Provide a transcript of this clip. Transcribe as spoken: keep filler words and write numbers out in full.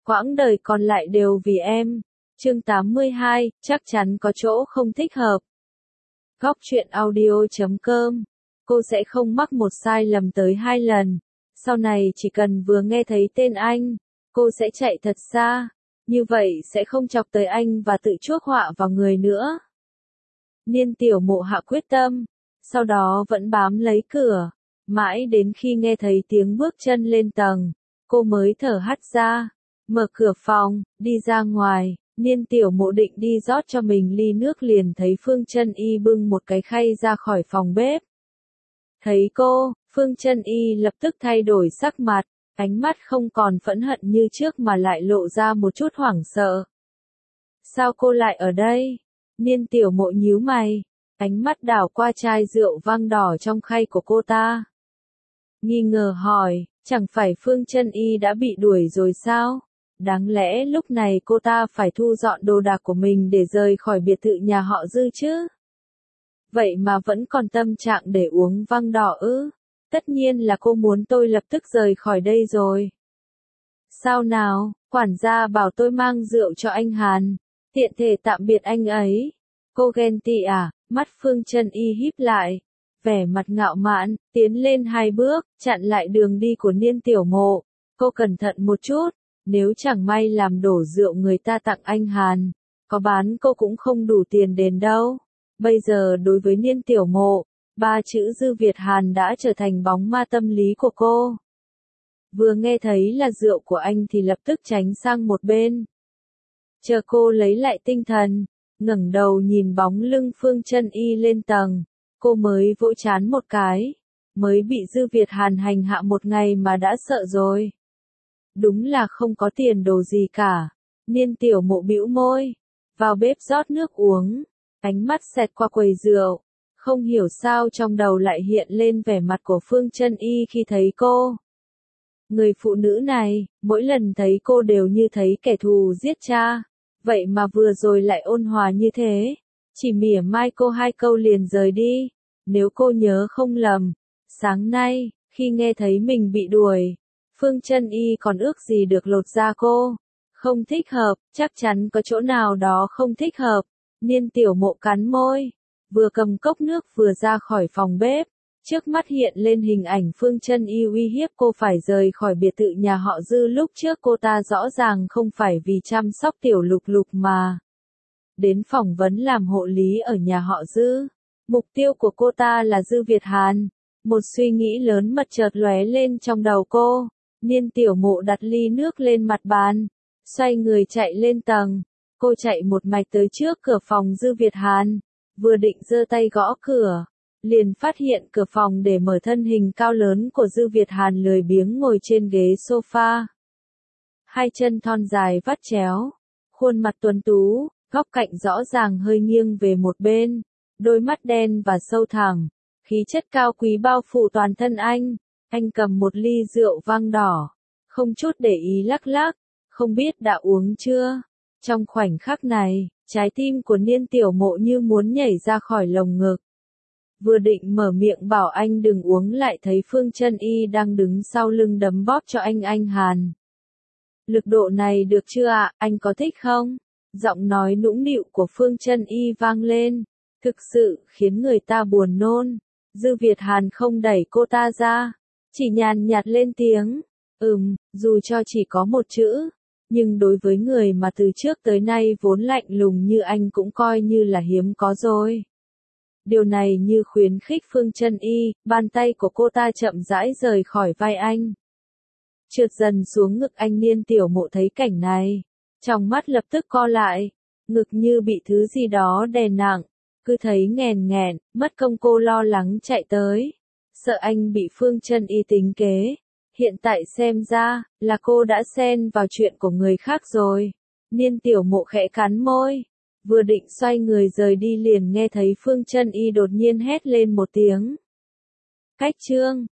quãng đời còn lại đều vì em. Chương tám mươi hai, chắc chắn có chỗ không thích hợp. Góc truyện audio chấm com. Cô sẽ không mắc một sai lầm tới hai lần. Sau này chỉ cần vừa nghe thấy tên anh, cô sẽ chạy thật xa. Như vậy sẽ không chọc tới anh và tự chuốc họa vào người nữa. Niên Tiểu Mộ hạ quyết tâm, sau đó vẫn bám lấy cửa, mãi đến khi nghe thấy tiếng bước chân lên tầng, cô mới thở hắt ra, mở cửa phòng, đi ra ngoài. Niên Tiểu Mộ định đi rót cho mình ly nước liền thấy Phương Chân Y bưng một cái khay ra khỏi phòng bếp. Thấy cô, Phương Chân Y lập tức thay đổi sắc mặt, ánh mắt không còn phẫn hận như trước mà lại lộ ra một chút hoảng sợ. Sao cô lại ở đây? Niên Tiểu Mộ nhíu mày, ánh mắt đảo qua chai rượu vang đỏ trong khay của cô ta. Nghi ngờ hỏi, chẳng phải Phương Chân Y đã bị đuổi rồi sao? Đáng lẽ lúc này cô ta phải thu dọn đồ đạc của mình để rời khỏi biệt thự nhà họ Dư chứ? Vậy mà vẫn còn tâm trạng để uống vang đỏ ư? Tất nhiên là cô muốn tôi lập tức rời khỏi đây rồi. Sao nào, quản gia bảo tôi mang rượu cho anh Hàn, tiện thể tạm biệt anh ấy. Cô ghen tị à? Mắt Phương Chân Y híp lại, vẻ mặt ngạo mạn, tiến lên hai bước, chặn lại đường đi của Niên Tiểu Mộ. Cô cẩn thận một chút, nếu chẳng may làm đổ rượu người ta tặng anh Hàn, có bán cô cũng không đủ tiền đền đâu. Bây giờ đối với Niên Tiểu Mộ, ba chữ Dư Việt Hàn đã trở thành bóng ma tâm lý của cô. Vừa nghe thấy là rượu của anh thì lập tức tránh sang một bên. Chờ cô lấy lại tinh thần, ngẩng đầu nhìn bóng lưng Phương Chân Y lên tầng, cô mới vỗ trán một cái, mới bị Dư Việt Hàn hành hạ một ngày mà đã sợ rồi. Đúng là không có tiền đồ gì cả. Niên Tiểu Mộ bĩu môi, vào bếp rót nước uống, ánh mắt xẹt qua quầy rượu, không hiểu sao trong đầu lại hiện lên vẻ mặt của Phương Chân Y khi thấy cô. Người phụ nữ này, mỗi lần thấy cô đều như thấy kẻ thù giết cha, vậy mà vừa rồi lại ôn hòa như thế, chỉ mỉa mai cô hai câu liền rời đi. Nếu cô nhớ không lầm, sáng nay, khi nghe thấy mình bị đuổi, Phương Chân Y còn ước gì được lột da cô. Không thích hợp, chắc chắn có chỗ nào đó không thích hợp. Niên Tiểu Mộ cắn môi, vừa cầm cốc nước vừa ra khỏi phòng bếp, trước mắt hiện lên hình ảnh Phương Chân Y uy hiếp cô phải rời khỏi biệt thự nhà họ Dư. Lúc trước cô ta rõ ràng không phải vì chăm sóc Tiểu Lục Lục mà đến phỏng vấn làm hộ lý ở nhà họ Dư. Mục tiêu của cô ta là Dư Việt Hàn. Một suy nghĩ lớn mật chợt lóe lên trong đầu cô. Niên Tiểu Mộ đặt ly nước lên mặt bàn, xoay người chạy lên tầng. Cô chạy một mạch tới trước cửa phòng Dư Việt Hàn, vừa định giơ tay gõ cửa, liền phát hiện cửa phòng để mở thân hình cao lớn của Dư Việt Hàn lười biếng ngồi trên ghế sofa. Hai chân thon dài vắt chéo, khuôn mặt tuấn tú, góc cạnh rõ ràng hơi nghiêng về một bên, đôi mắt đen và sâu thẳm, khí chất cao quý bao phủ toàn thân anh. Anh cầm một ly rượu vang đỏ, không chút để ý lắc lắc, không biết đã uống chưa. Trong khoảnh khắc này, trái tim của Niên Tiểu Mộ như muốn nhảy ra khỏi lồng ngực. Vừa định mở miệng bảo anh đừng uống lại thấy Phương Chân Y đang đứng sau lưng đấm bóp cho anh anh Hàn. Lực độ này được chưa ạ, anh có thích không? Giọng nói nũng nịu của Phương Chân Y vang lên, thực sự khiến người ta buồn nôn. Dư Việt Hàn không đẩy cô ta ra, chỉ nhàn nhạt lên tiếng, ừm, dù cho chỉ có một chữ, nhưng đối với người mà từ trước tới nay vốn lạnh lùng như anh cũng coi như là hiếm có rồi. Điều này như khuyến khích Phương Chân Y, bàn tay của cô ta chậm rãi rời khỏi vai anh, trượt dần xuống ngực anh. Niên Tiểu Mộ thấy cảnh này, trong mắt lập tức co lại, ngực như bị thứ gì đó đè nặng, cứ thấy nghèn nghẹn, mất công cô lo lắng chạy tới, sợ anh bị Phương Chân Y tính kế. Hiện tại xem ra, là cô đã xen vào chuyện của người khác rồi. Niên Tiểu Mộ khẽ cắn môi, vừa định xoay người rời đi liền nghe thấy Phương Chân Y đột nhiên hét lên một tiếng. Cách chương